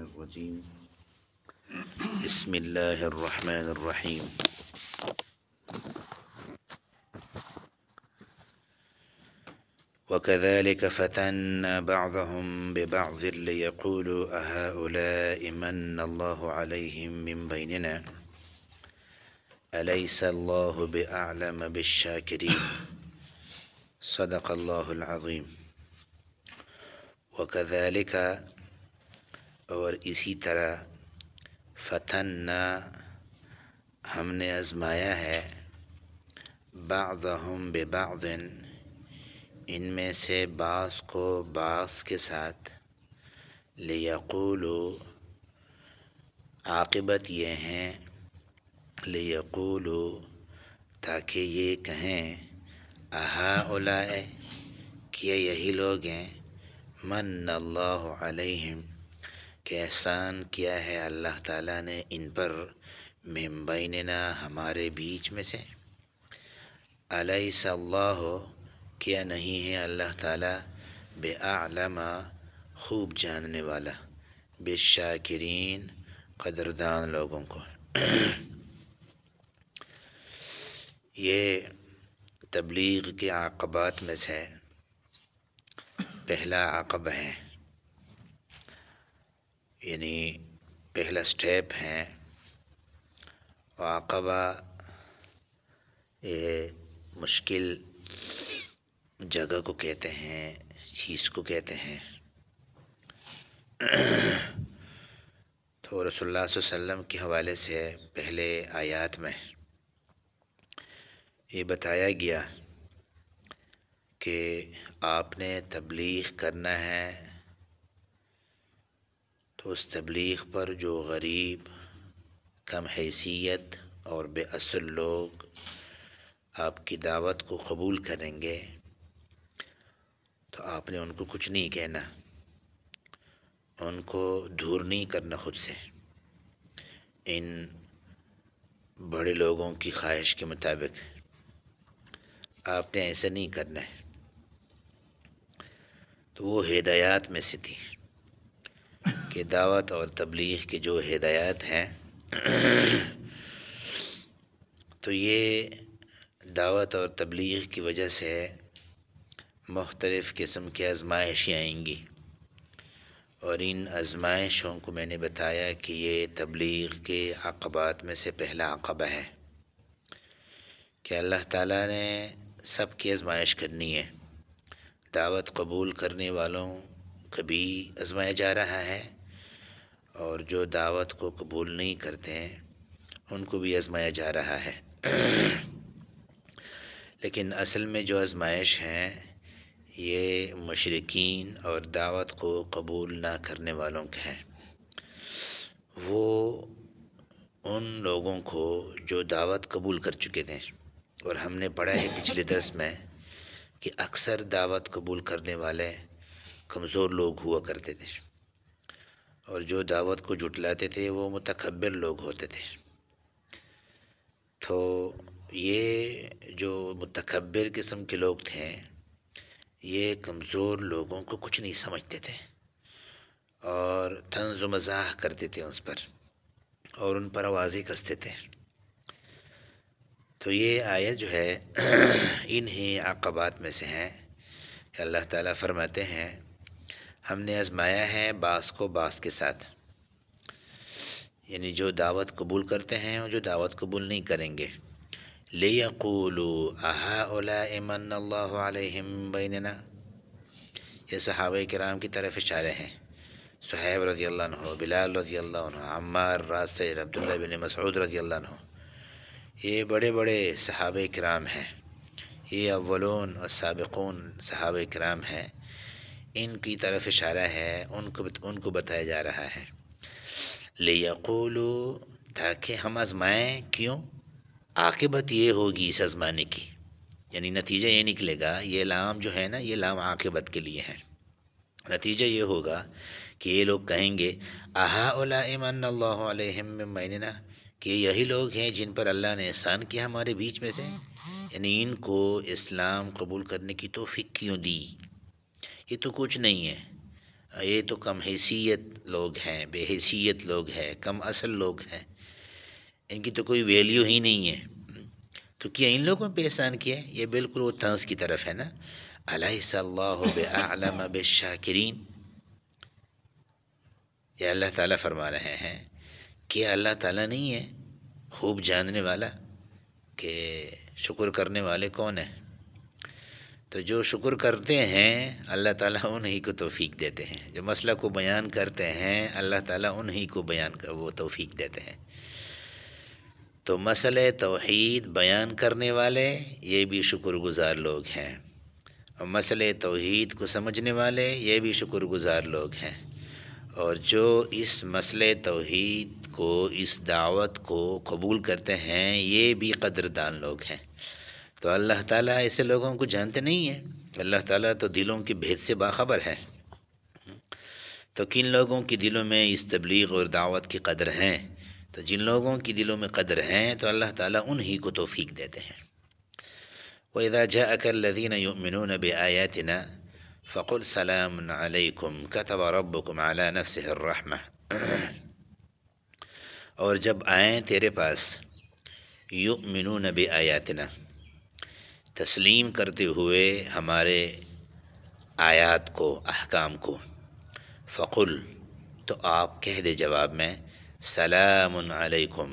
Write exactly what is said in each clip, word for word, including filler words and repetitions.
الرجيم بسم الله الرحمن الرحيم وكذلك فتنا بعضهم ببعض ليقولوا أهؤلاء من الله عليهم من بيننا أليس الله بأعلم بالشاكرين صدق الله العظيم وكذلك اور اسی طرح فتنا ہم نے آزمایا ہے بعضهم ببعض ان میں سے بعض کو بعض کے ساتھ لیقولوا عاقبت یہ ہیں لیقولوا تاکہ یہ کہیں اہؤلاء کہ یہی لوگ ہیں من اللہ علیہم کہ احسان کیا ہے اللہ تعالیٰ نے ان پر من بیننا ہمارے بیچ میں سے الیس اللہ کیا نہیں ہے اللہ تعالیٰ بأعلم خوب جاننے والا بالشاکرین قدردان لوگوں کو۔ یہ تبلیغ کے عقبات میں سے پہلا عقبہ ہے، یعنی پہلا سٹیپ ہے۔ عقبہ یہ مشکل جگہ کو کہتے ہیں، چیز کو کہتے ہیں۔ تو رسول اللہ صلی اللہ علیہ وسلم کے حوالے سے پہلے آیات میں یہ بتایا گیا کہ آپ نے تبلیغ کرنا ہے تو اس تبلیغ پر جو غریب، کم حیثیت اور بے اصل لوگ آپ کی دعوت کو قبول کریں گے تو آپ نے ان کو کچھ نہیں کہنا، ان کو دور نہیں کرنا خود سے، ان بڑے لوگوں کی خواہش کے مطابق آپ نے ایسا نہیں کرنا ہے۔ تو وہ ہدایات میں سے تھی کہ دعوت اور تبلیغ کے جو ہدایات ہیں تو یہ دعوت اور تبلیغ کی وجہ سے مختلف قسم کی آزمائشیں آئیں گی، اور ان آزمائشوں کو میں نے بتایا کہ یہ تبلیغ کے عقبات میں سے پہلا عقبہ ہے کہ اللہ تعالیٰ نے سب کی آزمائش کرنی ہے۔ دعوت قبول کرنے والوں کو بھی آزمایا جا رہا ہے، اور جو دعوت کو قبول نہیں کرتے ہیں ان کو بھی آزمایا جا رہا ہے۔ لیکن اصل میں جو آزمائش ہیں یہ مشرکین اور دعوت کو قبول نہ کرنے والوں کے ہیں۔ وہ ان لوگوں کو جو دعوت قبول کر چکے تھے، اور ہم نے پڑھا ہے پچھلے درس میں کہ اکثر دعوت قبول کرنے والے کمزور لوگ ہوا کرتے تھے، اور جو دعوت کو جھٹلاتے تھے وہ متکبر لوگ ہوتے تھے۔ تو یہ جو متکبر قسم کے لوگ تھے یہ کمزور لوگوں کو کچھ نہیں سمجھتے تھے، اور طنز و مزاح کرتے تھے اس پر، اور ان پر آوازیں کستے تھے۔ تو یہ آیت جو ہے انہی عقبات میں سے ہیں کہ اللہ تعالیٰ فرماتے ہیں ہم نے آزمایا ہے بعض کو بعض کے ساتھ، یعنی جو دعوت قبول کرتے ہیں اور جو دعوت قبول نہیں کریں گے۔ لِيَقُولُوا أَهَؤُلَاءِ مَنَّ اللَّهُ عَلَيْهِمْ بَيْنَنَا، یہ صحابہ کرام کی طرف اشارے ہیں۔ صہیب رضی اللہ عنہ، بلال رضی اللہ عنہ، عمار، راسر، عبداللہ بن مسعود رضی اللہ عنہ، یہ بڑے بڑے صحابہ کرام ہیں، یہ اولون اور سابقون صحابہ کرام ہیں، ان کی طرف اشارہ ہے، ان کو ان کو بتایا جا رہا ہے۔ لِيَقُولُوا تاکہ ہم آزمائیں، کیوں؟ عاقبت یہ ہوگی اس آزمانے کی، یعنی نتیجہ یہ نکلے گا، یہ لام جو ہے نا یہ لام عاقبت کے لیے ہے۔ نتیجہ یہ ہوگا کہ یہ لوگ کہیں گے اہؤلاء من اللہ علیہم من بیننا، کہ یہی لوگ ہیں جن پر اللہ نے احسان کیا ہمارے بیچ میں سے، یعنی ان کو اسلام قبول کرنے کی توفیق کیوں دی؟ یہ تو کچھ نہیں ہے، یہ تو کم حیثیت لوگ ہیں، بے حیثیت لوگ ہیں، کم اصل لوگ ہیں، ان کی تو کوئی ویلیو ہی نہیں ہے، تو کیا ان لوگوں پہ احسان کیا ہے؟ یہ بالکل وہ طنز کی طرف ہے نا، الیس اللہ باعلم بالشاکرین، یہ اللہ تعالیٰ فرما رہے ہیں کہ اللہ تعالیٰ نہیں ہے خوب جاننے والا کہ شکر کرنے والے کون ہیں؟ تو جو شکر کرتے ہیں اللہ تعالیٰ انہی کو توفیق دیتے ہیں، جو مسئلہ کو بیان کرتے ہیں اللہ تعالیٰ انہی کو بیان کر وہ توفیق دیتے ہیں۔ تو مسئلہ توحید بیان کرنے والے یہ بھی شکر گزار لوگ ہیں، اور مسئلہ توحید کو سمجھنے والے یہ بھی شکر گزار لوگ ہیں، اور جو اس مسئلہ توحید کو، اس دعوت کو قبول کرتے ہیں یہ بھی قدردان لوگ ہیں۔ تو اللہ تعالیٰ ایسے لوگوں کو جانتے نہیں ہیں، اللہ تعالیٰ تو دلوں کے بھید سے باخبر ہے۔ تو کن لوگوں کی دلوں میں اس تبلیغ اور دعوت کی قدر ہیں؟ تو جن لوگوں کی دلوں میں قدر ہیں تو اللہ تعالیٰ انہی کو توفیق دیتے ہیں۔ وَإِذَا جَاءَكَ الَّذِينَ يُؤْمِنُونَ بِآيَاتِنَا فَقُلْ سَلَامٌ عَلَيْكُمْ كَتَبَ رَبُّكُمْ عَلَى نَفْسِهِ الرَّحْمَةِ، اور جب آئیں تیرے پاس یؤمنون بآیاتنا، تسلیم کرتے ہوئے ہمارے آیات کو، احکام کو، فقل، تو آپ کہہ دے جواب میں سلام علیکم،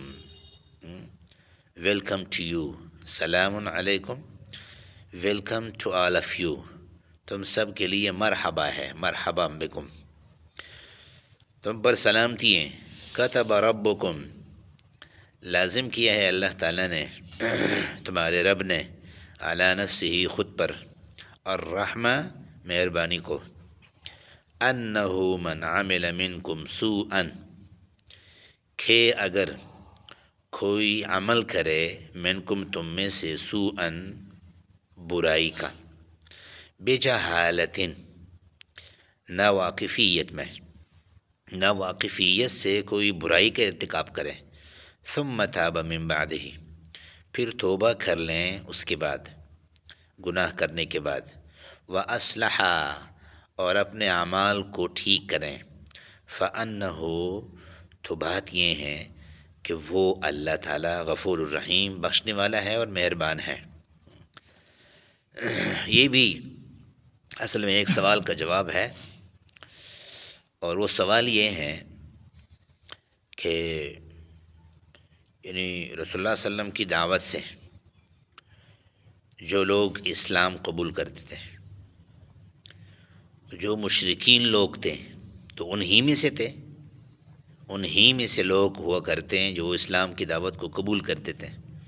ویلکم ٹو یو، سلام علیکم، welcome to all of you, تم سب کے لیے مرحبا ہے، مرحبا بکم، تم پر سلامتی ہیں۔ کتب ربکم، لازم کیا ہے اللہ تعالیٰ نے، تمہارے رب نے، علی نفسہ، خود پر، الرحمہ، مہربانی کو، انہ من عمل منکم سوءا، کہ اگر کوئی عمل کرے، منکم، تم میں سے، سوءا، برائی کا، بجہالت، ناواقفیت میں، ناواقفیت سے کوئی برائی کا ارتکاب کرے، ثم تاب من بعدہ، پھر توبہ کر لیں اس کے بعد، گناہ کرنے کے بعد، وَأَصْلَحَ، اور اپنے اعمال کو ٹھیک کریں، فَأَنَّهُ، تو بات یہ ہے کہ وہ اللہ تعالیٰ غفور الرحیم، بخشنے والا ہے اور مہربان ہے۔ یہ بھی اصل میں ایک سوال کا جواب ہے، اور وہ سوال یہ ہے کہ یعنی رسول اللہ صلی اللہ علیہ وسلم کی دعوت سے جو لوگ اسلام قبول کرتے تھے، جو مشرکین لوگ تھے تو انہی میں سے تھے، انہی میں سے لوگ ہوا کرتے ہیں جو اسلام کی دعوت کو قبول کرتے تھے۔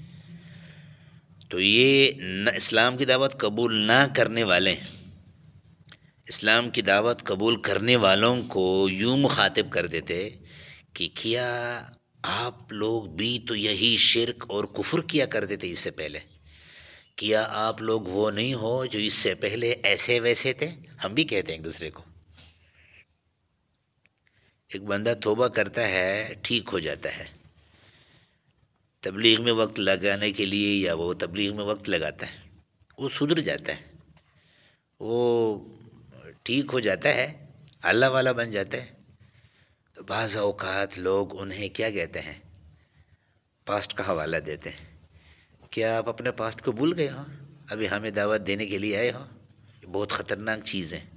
تو یہ نہ اسلام کی دعوت قبول نہ کرنے والے، اسلام کی دعوت قبول کرنے والوں کو یوں مخاطب کرتے تھے کہ کیا آپ لوگ بھی تو یہی شرک اور کفر کیا کرتے تھے اس سے پہلے؟ کیا آپ لوگ وہ نہیں ہو جو اس سے پہلے ایسے ویسے تھے؟ ہم بھی کہتے ہیں ایک دوسرے کو، ایک بندہ توبہ کرتا ہے، ٹھیک ہو جاتا ہے، تبلیغ میں وقت لگانے کے لیے یا وہ تبلیغ میں وقت لگاتا ہے، وہ سدھر جاتا ہے، وہ ٹھیک ہو جاتا ہے، اللہ والا بن جاتا ہے۔ تو بعض اوقات لوگ انہیں کیا کہتے ہیں، پاسٹ کا حوالہ دیتے ہیں، کیا آپ اپنے پاسٹ کو بھول گئے ہو؟ ابھی ہمیں دعوت دینے کے لیے آئے ہو؟ یہ بہت خطرناک چیز ہے۔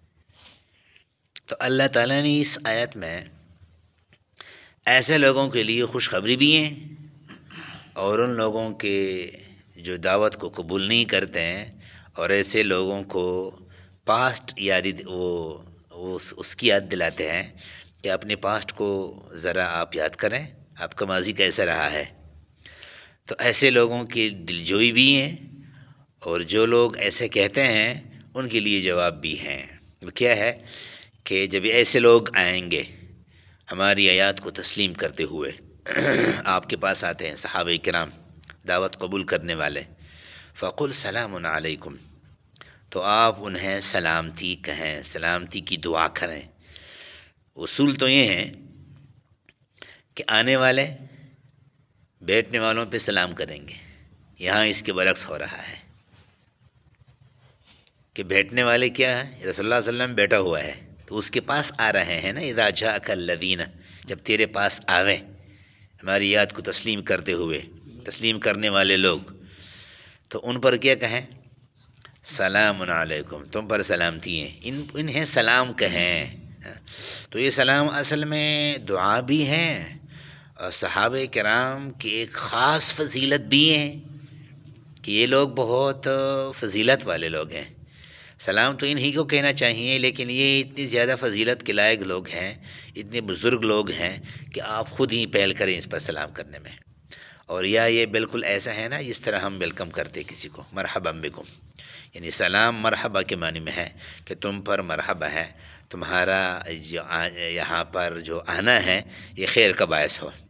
تو اللہ تعالیٰ نے اس آیت میں ایسے لوگوں کے لیے خوشخبری بھی ہیں، اور ان لوگوں کے جو دعوت کو قبول نہیں کرتے ہیں، اور ایسے لوگوں کو پاسٹ یاد وہ اس اس کی یاد دلاتے ہیں کہ اپنے پاسٹ کو ذرا آپ یاد کریں، آپ کا ماضی کیسا رہا ہے۔ تو ایسے لوگوں کی دلجوئی بھی ہیں، اور جو لوگ ایسے کہتے ہیں ان کے لیے جواب بھی ہیں۔ وہ کیا ہے کہ جب ایسے لوگ آئیں گے ہماری آیات کو تسلیم کرتے ہوئے، آپ کے پاس آتے ہیں صحابہ کرام، دعوت قبول کرنے والے، فقل سلام علیکم، تو آپ انہیں سلامتی کہیں، سلامتی کی دعا کریں۔ اصول تو یہ ہیں کہ آنے والے بیٹھنے والوں پہ سلام کریں گے، یہاں اس کے برعکس ہو رہا ہے کہ بیٹھنے والے کیا ہے، رسول اللہ صلی اللہ علیہ وسلم بیٹھا ہوا ہے تو اس کے پاس آ رہے ہیں نا، اذا جاءک الذین، جب تیرے پاس آویں ہماری یاد کو تسلیم کرتے ہوئے، تسلیم کرنے والے لوگ، تو ان پر کیا کہیں؟ سلام علیکم، تم پر سلامتی ہیں، ان انہیں سلام کہیں۔ تو یہ سلام اصل میں دعا بھی ہیں اور صحابہ کرام کی ایک خاص فضیلت بھی ہیں کہ یہ لوگ بہت فضیلت والے لوگ ہیں۔ سلام تو انہی کو کہنا چاہیے، لیکن یہ اتنی زیادہ فضیلت کے لائق لوگ ہیں، اتنے بزرگ لوگ ہیں کہ آپ خود ہی پہل کریں اس پر سلام کرنے میں۔ اور یا یہ بالکل ایسا ہے نا جس طرح ہم ویلکم کرتے کسی کو، مرحبا بکم، یعنی سلام مرحبا کے معنی میں ہے کہ تم پر مرحبا ہے، تمہارا جو یہاں پر جو آنا ہے یہ خیر کا باعث ہو۔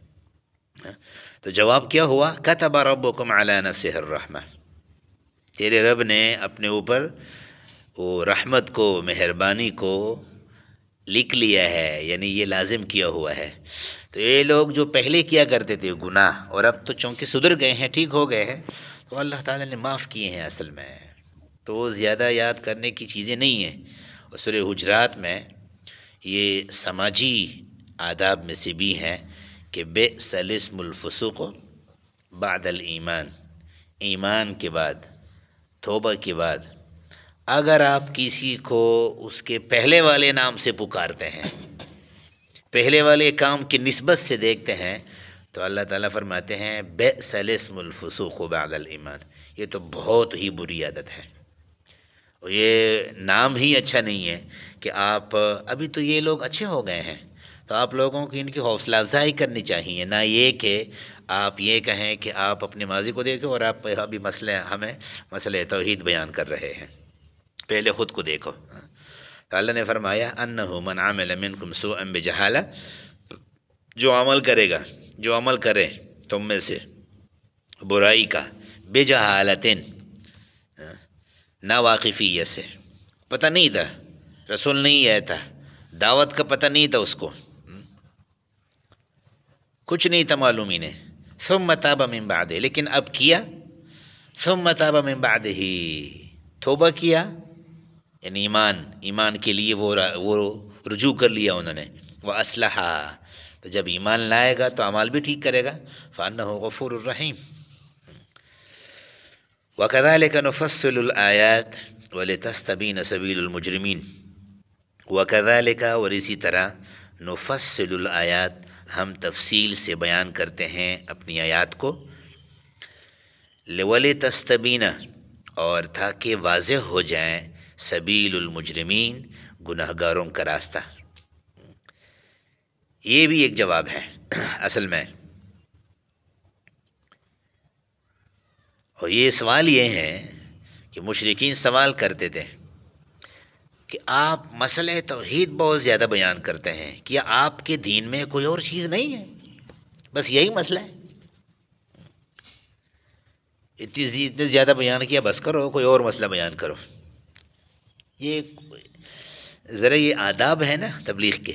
تو جواب کیا ہوا؟ کتب ربکم علی نفسہ الرحمہ، تیرے رب نے اپنے اوپر وہ رحمت کو، مہربانی کو لکھ لیا ہے، یعنی یہ لازم کیا ہوا ہے۔ تو یہ لوگ جو پہلے کیا کرتے تھے گناہ، اور اب تو چونکہ سدھر گئے ہیں، ٹھیک ہو گئے ہیں، تو اللہ تعالیٰ نے معاف کیے ہیں اصل میں، تو وہ زیادہ یاد کرنے کی چیزیں نہیں ہیں۔ اور سورہ حجرات میں یہ سماجی آداب میں سے بھی ہیں کہ بئس الاسم الفسوق بعد الایمان، ایمان کے بعد، توبہ کے بعد اگر آپ کسی کو اس کے پہلے والے نام سے پکارتے ہیں، پہلے والے کام کی نسبت سے دیکھتے ہیں، تو اللہ تعالیٰ فرماتے ہیں بئس الاسم الفسوق بعد الایمان، یہ تو بہت ہی بری عادت ہے، اور یہ نام ہی اچھا نہیں ہے کہ آپ، ابھی تو یہ لوگ اچھے ہو گئے ہیں تو آپ لوگوں کی ان کی حوصلہ افزائی کرنی چاہیے، نہ یہ کہ آپ یہ کہیں کہ آپ اپنے ماضی کو دیکھو اور آپ ابھی مسئلہ ہمیں مسئلہ توحید بیان کر رہے ہیں، پہلے خود کو دیکھو۔ تو اللہ نے فرمایا انہ من عمل منکم سوءا بجہالہ، جو عمل کرے گا، جو عمل کرے تم میں سے برائی کا، بجہالتن، نا واقفیت سے، پتہ نہیں تھا، رسول نہیں آیا تھا، دعوت کا پتہ نہیں تھا اس کو، کچھ نہیں تھا معلوم ہی نہیں، ثم تاب من بعدہ، لیکن اب کیا، ثم تاب من بعدہ، توبہ کیا، یعنی ایمان، ایمان کے لیے وہ وہ رجوع کر لیا انہوں نے، وَأَصْلَحَ، تو جب ایمان لائے گا تو اعمال بھی ٹھیک کرے گا، فَأَنَّهُ غَفُورٌ رَحِيمٌ۔ وَكَذَلِكَ نُفَصِّلُ الْآيَاتِ وَلِتَسْتَبِينَ سَبِيلُ الْمُجْرِمِينَ، وَكَذَلِكَ، اور اسی طرح، نُفَصِّلُ الْآيَاتِ، ہم تفصیل سے بیان کرتے ہیں اپنی آیات کو، وَلِتَسْتَبِينَ، اور تاکہ واضح ہو جائیں، سبیل المجرمین، گناہ گاروں کا راستہ۔ یہ بھی ایک جواب ہے اصل میں، اور یہ سوال یہ ہے کہ مشرکین سوال کرتے تھے کہ آپ مسئلہ توحید بہت زیادہ بیان کرتے ہیں، کیا آپ کے دین میں کوئی اور چیز نہیں ہے، بس یہی مسئلہ ہے، اتنی اتنے زیادہ بیان کیا، بس کرو کوئی اور مسئلہ بیان کرو۔ یہ ذرا یہ آداب ہے نا تبلیغ کے،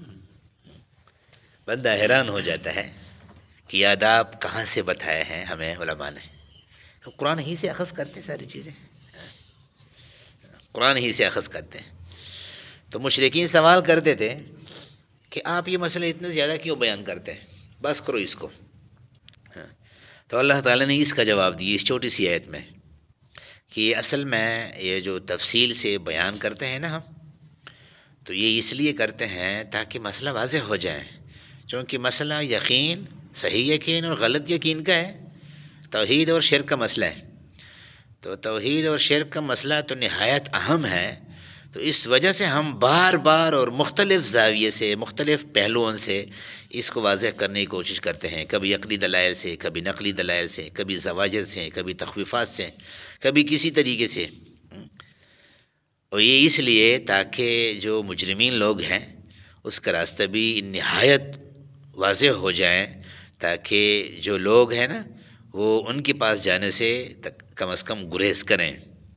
بندہ حیران ہو جاتا ہے کہ یہ آداب کہاں سے بتائے ہیں ہمیں علماء نے، تو قرآن ہی سے اخذ کرتے ہیں ساری چیزیں، قرآن ہی سے اخذ کرتے ہیں۔ تو مشرکین سوال کرتے تھے کہ آپ یہ مسئلہ اتنا زیادہ کیوں بیان کرتے ہیں، بس کرو اس کو۔ تو اللہ تعالیٰ نے اس کا جواب دیا اس چھوٹی سی آیت میں کہ یہ اصل میں یہ جو تفصیل سے بیان کرتے ہیں نا ہم، تو یہ اس لیے کرتے ہیں تاکہ مسئلہ واضح ہو جائے، چونکہ مسئلہ یقین، صحیح یقین اور غلط یقین کا ہے، توحید اور شرک کا مسئلہ ہے، تو توحید اور شرک کا مسئلہ تو نہایت اہم ہے، تو اس وجہ سے ہم بار بار اور مختلف زاویے سے، مختلف پہلوؤں سے اس کو واضح کرنے کی کوشش کرتے ہیں، کبھی عقلی دلائل سے، کبھی نقلی دلائل سے، کبھی زواجر سے، کبھی تخویفات سے، کبھی کسی طریقے سے، اور یہ اس لیے تاکہ جو مجرمین لوگ ہیں اس کا راستہ بھی نہایت واضح ہو جائیں، تاکہ جو لوگ ہیں نا وہ ان کے پاس جانے سے کم از کم گریز کریں۔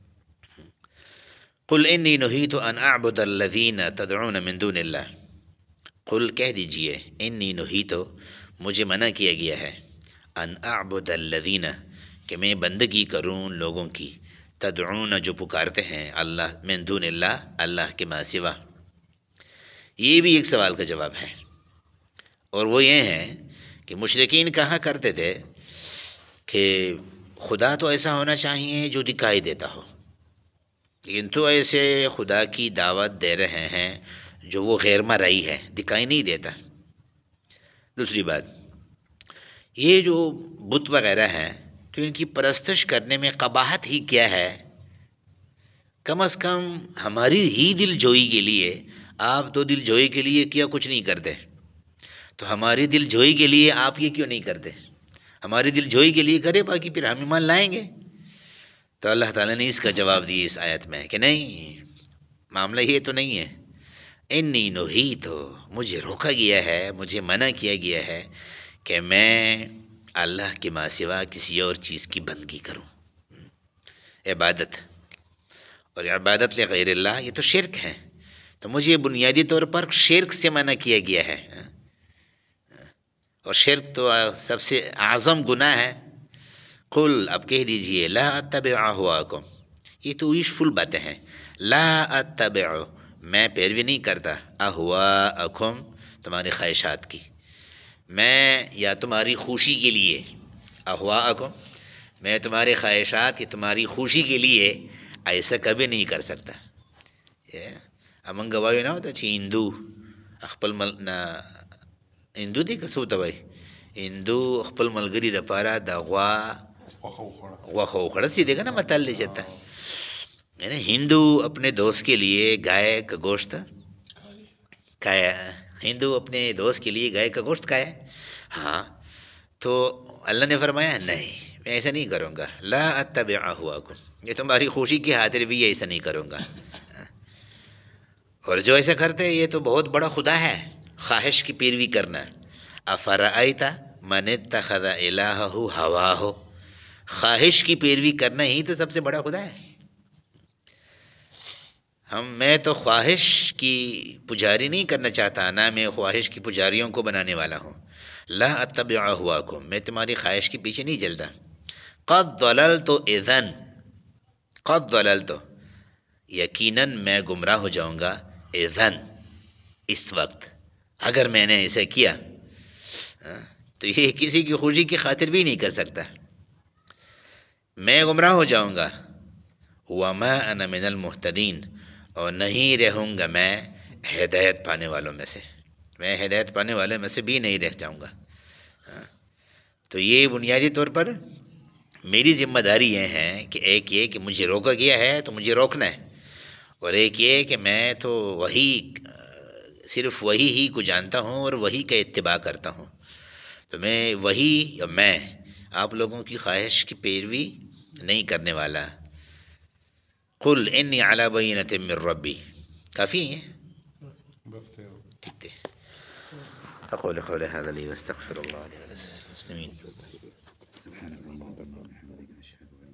قل انی نہیت ان اعبد الذین تدعون من دون اللہ، قل کہہ دیجئے، انی نہیت، مجھے منع کیا گیا ہے، ان اعبد الذین، کہ میں بندگی کروں ان لوگوں کی، تدعون، جو پکارتے ہیں، اللہ، من دون اللہ، اللہ کے ما سوا، یہ بھی ایک سوال کا جواب ہے، اور وہ یہ ہے کہ مشرکین کہا کرتے تھے کہ خدا تو ایسا ہونا چاہیے جو دکھائی دیتا ہو، لیکن تو ایسے خدا کی دعوت دے رہے ہیں جو وہ غیر مرئی ہے، دکھائی نہیں دیتا۔ دوسری بات، یہ جو بت وغیرہ ہیں تو ان کی پرستش کرنے میں قباحت ہی کیا ہے؟ کم از کم ہماری ہی دل جوئی کے لیے، آپ تو دل جوئی کے لیے کیا کچھ نہیں کرتے، تو ہماری دل جوئی کے لیے آپ یہ کیوں نہیں کرتے؟ ہماری دل جوئی کے لیے کرے، باقی پھر ہم ایمان لائیں گے۔ تو اللہ تعالیٰ نے اس کا جواب دیا اس آیت میں کہ نہیں، معاملہ یہ تو نہیں ہے۔ انی نہیت، مجھے روکا گیا ہے، مجھے منع کیا گیا ہے کہ میں اللہ کے ماں سوا کسی اور چیز کی بندگی کروں، عبادت، اور عبادت لغیر اللہ یہ تو شرک ہے، تو مجھے بنیادی طور پر شرک سے منع کیا گیا ہے، اور شرک تو سب سے اعظم گناہ ہے۔ قل، اب کہہ دیجئے، لا اتبع اہواکم، یہ تو ویشفل باتیں ہیں، لا اتبع، میں پیروی نہیں کرتا، اہواکم، تمہاری خواہشات کی، میں یا تمہاری خوشی کے لیے، اہواکم، میں تمہاری خواہشات یا تمہاری خوشی کے لیے ایسا کبھی نہیں کر سکتا۔ امنگ گواہی نہ ہوتا چھی ہندو خپل مل نا هندو دی که څه ته وایي، هندو خپل ملګري دپاره د غوا غوښه وخوړه، څه دی که نه متل دی چېرته، یعنی ہندو اپنے دوست کے لیے گائے کا گوشت کھایا، ہندو اپنے دوست کے لیے گائے کا گوشت کھایا، ہاں، تو اللہ نے فرمایا نہیں، میں ایسا نہیں کروں گا، لا اتبع اہواکم، یہ تمہاری خوشی کی خاطر بھی ایسا نہیں کروں گا، اور جو ایسا کرتے ہیں یہ تو بہت بڑا خدا ہے، خواہش کی پیروی کرنا۔ افرأیت من اتخذ الہہ ہواہ، خواہش کی پیروی کرنا ہی تو سب سے بڑا خدا ہے۔ ہم میں تو خواہش کی پجاری نہیں کرنا چاہتا، نہ میں خواہش کی پجاریوں کو بنانے والا ہوں۔ لا اتبع اہواکم، میں تمہاری خواہش کے پیچھے نہیں چلتا۔ قد ضللت اذن، قد ضللت، یقیناً میں گمراہ ہو جاؤں گا، اذن، اس وقت، اگر میں نے ایسا کیا تو یہ کسی کی خوشی کی خاطر بھی نہیں کر سکتا، میں گمراہ ہو جاؤں گا۔ وما انا من المہتدین، اور نہیں رہوں گا میں ہدایت پانے والوں میں سے، میں ہدایت پانے والوں میں سے بھی نہیں رہ جاؤں گا۔ تو یہ بنیادی طور پر میری ذمہ داری یہ ہے کہ ایک یہ کہ مجھے روکا گیا ہے تو مجھے روکنا ہے، اور ایک یہ کہ میں تو وہی، صرف وہی ہی کو جانتا ہوں اور وہی کا اتباع کرتا ہوں، تو میں وہی یا میں آپ لوگوں کی خواہش کی پیروی نہیں کرنے والا۔ قل انی علی بینۃ من ربی، کافی ہے ٹھیک ہے۔ اقول قولی ھذا لی واستغفر اللہ لی ولسائر المسلمین۔